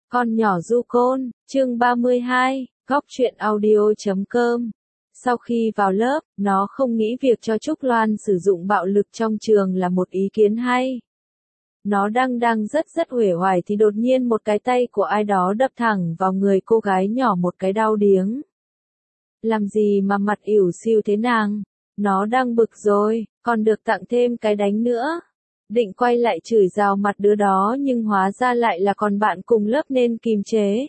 Con nhỏ du côn, chương 32, góc truyện audio.com. Sau khi vào lớp, nó không nghĩ việc cho Trúc Loan sử dụng bạo lực trong trường là một ý kiến hay. Nó đang rất uể oải thì đột nhiên một cái tay của ai đó đập thẳng vào người cô gái nhỏ một cái đau điếng. Làm gì mà mặt ỉu xìu thế nàng? Nó đang bực rồi, còn được tặng thêm cái đánh nữa. Định quay lại chửi rào mặt đứa đó nhưng hóa ra lại là còn bạn cùng lớp nên kìm chế.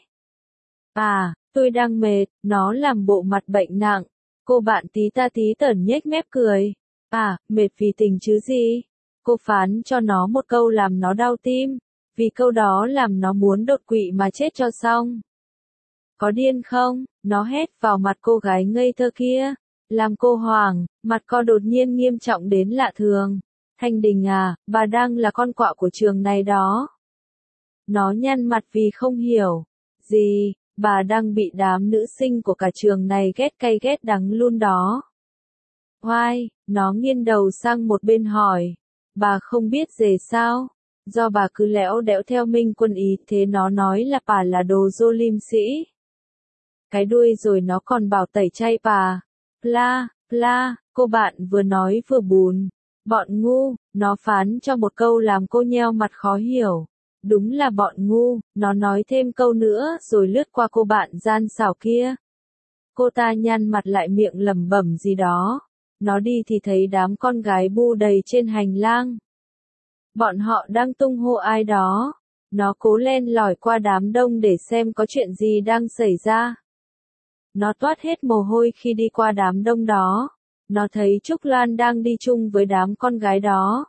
À, tôi đang mệt, nó làm bộ mặt bệnh nặng. Cô bạn tí ta tí tởn nhếch mép cười. À, mệt vì tình chứ gì? Cô phán cho nó một câu làm nó đau tim. Vì câu đó làm nó muốn đột quỵ mà chết cho xong. Có điên không? Nó hét vào mặt cô gái ngây thơ kia. Làm cô hoảng, mặt cô đột nhiên nghiêm trọng đến lạ thường. Thanh Đình à, bà đang là con quạ của trường này đó. Nó nhăn mặt vì không hiểu. Gì, bà đang bị đám nữ sinh của cả trường này ghét cay ghét đắng luôn đó. Oai, nó nghiêng đầu sang một bên hỏi. Bà không biết gì sao? Do bà cứ lẽo đẽo theo Minh Quân ý thế nó nói là bà là đồ dô lim sĩ. Cái đuôi rồi nó còn bảo tẩy chay bà. Pla, cô bạn vừa nói vừa bùn. Bọn ngu, nó phán cho một câu làm cô nheo mặt khó hiểu. Đúng là bọn ngu, nó nói thêm câu nữa rồi lướt qua cô bạn gian xảo kia. Cô ta nhăn mặt lại miệng lẩm bẩm gì đó. Nó đi thì thấy đám con gái bu đầy trên hành lang. Bọn họ đang tung hô ai đó. Nó cố len lỏi qua đám đông để xem có chuyện gì đang xảy ra. Nó toát hết mồ hôi khi đi qua đám đông đó. Nó thấy Trúc Loan đang đi chung với đám con gái đó.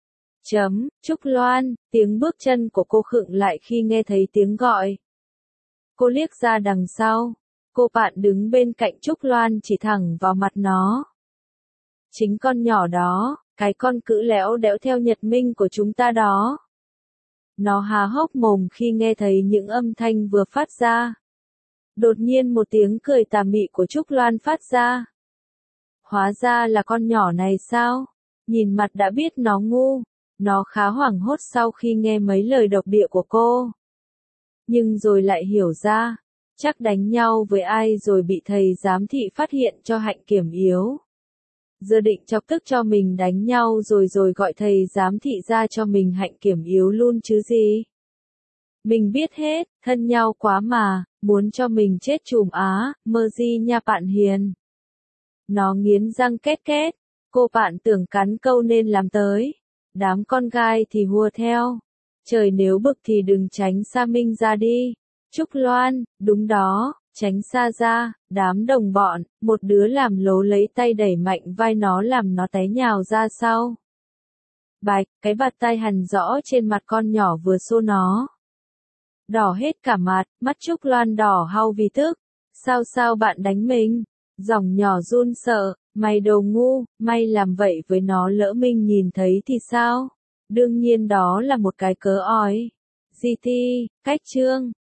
Trúc Loan, tiếng bước chân của cô khựng lại khi nghe thấy tiếng gọi. Cô liếc ra đằng sau. Cô bạn đứng bên cạnh Trúc Loan chỉ thẳng vào mặt nó. Chính con nhỏ đó, cái con cữ lẽo đẽo theo Nhật Minh của chúng ta đó. Nó há hốc mồm khi nghe thấy những âm thanh vừa phát ra. Đột nhiên một tiếng cười tà mị của Trúc Loan phát ra. Hóa ra là con nhỏ này sao? Nhìn mặt đã biết nó ngu. Nó khá hoảng hốt sau khi nghe mấy lời độc địa của cô. Nhưng rồi lại hiểu ra. Chắc đánh nhau với ai rồi bị thầy giám thị phát hiện cho hạnh kiểm yếu. Giờ định chọc tức cho mình đánh nhau rồi gọi thầy giám thị ra cho mình hạnh kiểm yếu luôn chứ gì. Mình biết hết, thân nhau quá mà, muốn cho mình chết chùm á, mơ gì nha bạn hiền. Nó nghiến răng két, cô bạn tưởng cắn câu nên làm tới. Đám con gai thì hùa theo. Trời nếu bực thì đừng tránh xa Minh ra đi. Trúc Loan, đúng đó, tránh xa ra, đám đồng bọn, một đứa làm lố lấy tay đẩy mạnh vai nó làm nó té nhào ra sau. Bạch, cái bạt tai hằn rõ trên mặt con nhỏ vừa xô nó. Đỏ hết cả mặt, mắt Trúc Loan đỏ hau vì tức. Sao bạn đánh mình? Giọng nhỏ run sợ, mày đồ ngu, may làm vậy với nó lỡ Minh nhìn thấy thì sao? Đương nhiên đó là một cái cớ ói. GT, cách chương.